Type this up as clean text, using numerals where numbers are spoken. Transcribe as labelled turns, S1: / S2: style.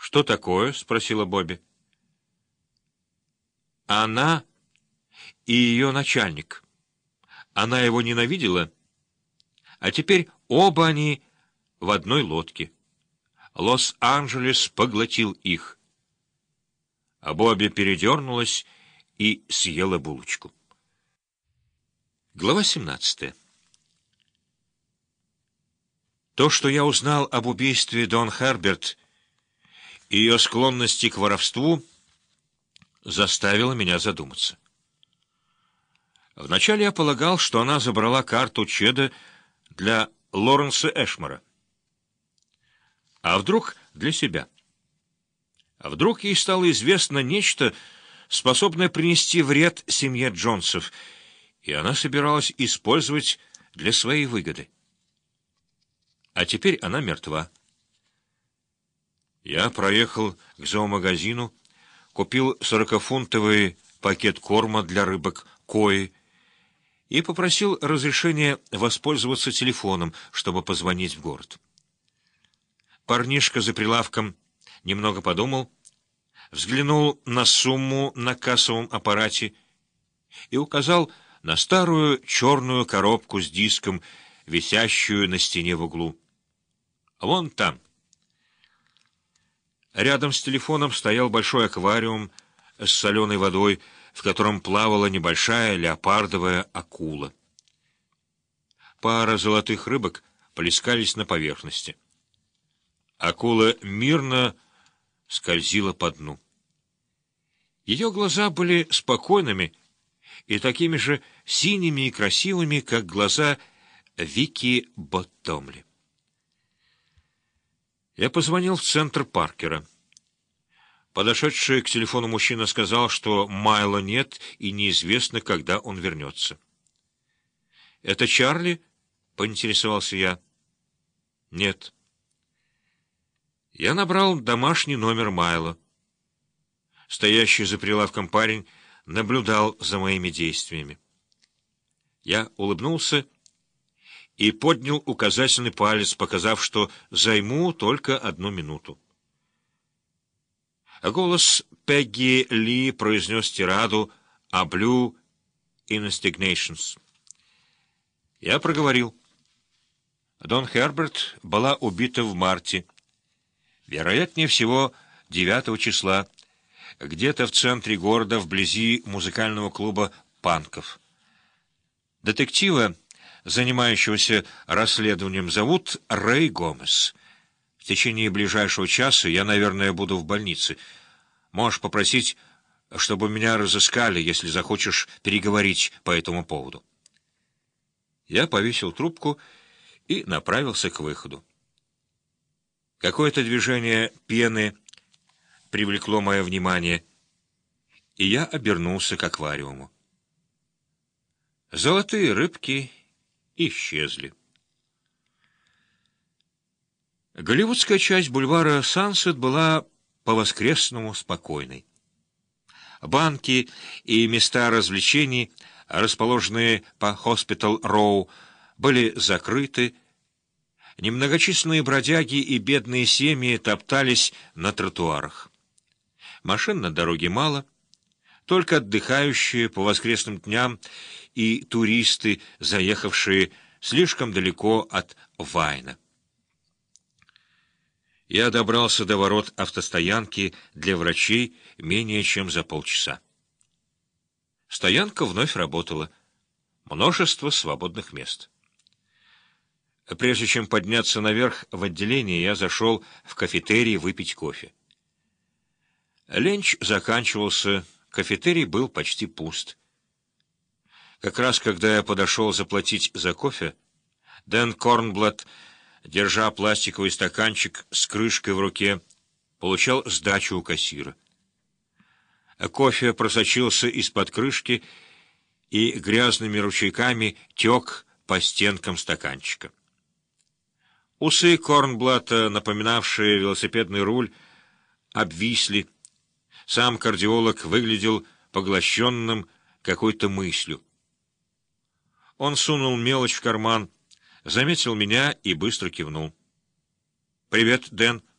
S1: «Что такое?» — спросила Бобби. «Она и ее начальник. Она его ненавидела, а теперь оба они в одной лодке. Лос-Анджелес поглотил их». А Бобби передернулась и съела булочку. Глава 17. То, что я узнал об убийстве Дон Херберт и ее склонности к воровству, заставило меня задуматься. Вначале я полагал, что она забрала карту Чеда для Лоренса Эшмора. А вдруг для себя? А вдруг ей стало известно нечто, способное принести вред семье Джонсов, и она собиралась использовать для своей выгоды. А теперь она мертва. Я проехал к зоомагазину, купил 40-фунтовый пакет корма для рыбок кои и попросил разрешения воспользоваться телефоном, чтобы позвонить в город. Парнишка за прилавком немного подумал, взглянул на сумму на кассовом аппарате и указал на старую черную коробку с диском, висящую на стене в углу. «Вон там». Рядом с телефоном стоял большой аквариум с соленой водой, в котором плавала небольшая леопардовая акула. Пара золотых рыбок плескались на поверхности. Акула мирно скользила по дну. Ее глаза были спокойными и такими же синими и красивыми, как глаза Вики Боттомли. Я позвонил в центр Паркера. Подошедший к телефону мужчина сказал, что Майла нет и неизвестно, когда он вернется. «Это Чарли?» — поинтересовался я. «Нет». Я набрал домашний номер Майла. Стоящий за прилавком парень наблюдал за моими действиями. Я улыбнулся и поднял указательный палец, показав, что займу только 1 минуту. Голос Пегги Ли произнес тираду о Blue Instigations. Я проговорил. Дон Херберт была убита в марте, вероятнее всего 9 числа, где-то в центре города, вблизи музыкального клуба «Панков». Детектива, занимающегося расследованием, зовут Рэй Гомес. В течение ближайшего часа я, наверное, буду в больнице. Можешь попросить, чтобы меня разыскали, если захочешь переговорить по этому поводу. Я повесил трубку и направился к выходу. Какое-то движение пены привлекло мое внимание, и я обернулся к аквариуму. Золотые рыбки исчезли. Голливудская часть бульвара Сансет была по-воскресному спокойной. Банки и места развлечений, расположенные по Хоспитал-Роу, были закрыты. Немногочисленные бродяги и бедные семьи топтались на тротуарах. Машин на дороге мало, только отдыхающие по воскресным дням и туристы, заехавшие слишком далеко от Вайна. Я добрался до ворот автостоянки для врачей менее чем за полчаса. Стоянка вновь работала. Множество свободных мест. Прежде чем подняться наверх в отделение, я зашел в кафетерий выпить кофе. Ленч заканчивался, кафетерий был почти пуст. Как раз когда я подошел заплатить за кофе, Дэн Корнблат, держа пластиковый стаканчик с крышкой в руке, получал сдачу у кассира. Кофе просочился из-под крышки и грязными ручейками тек по стенкам стаканчика. Усы Корнблата, напоминавшие велосипедный руль, обвисли. Сам кардиолог выглядел поглощенным какой-то мыслью. Он сунул мелочь в карман, заметил меня и быстро кивнул. «Привет, Дэн».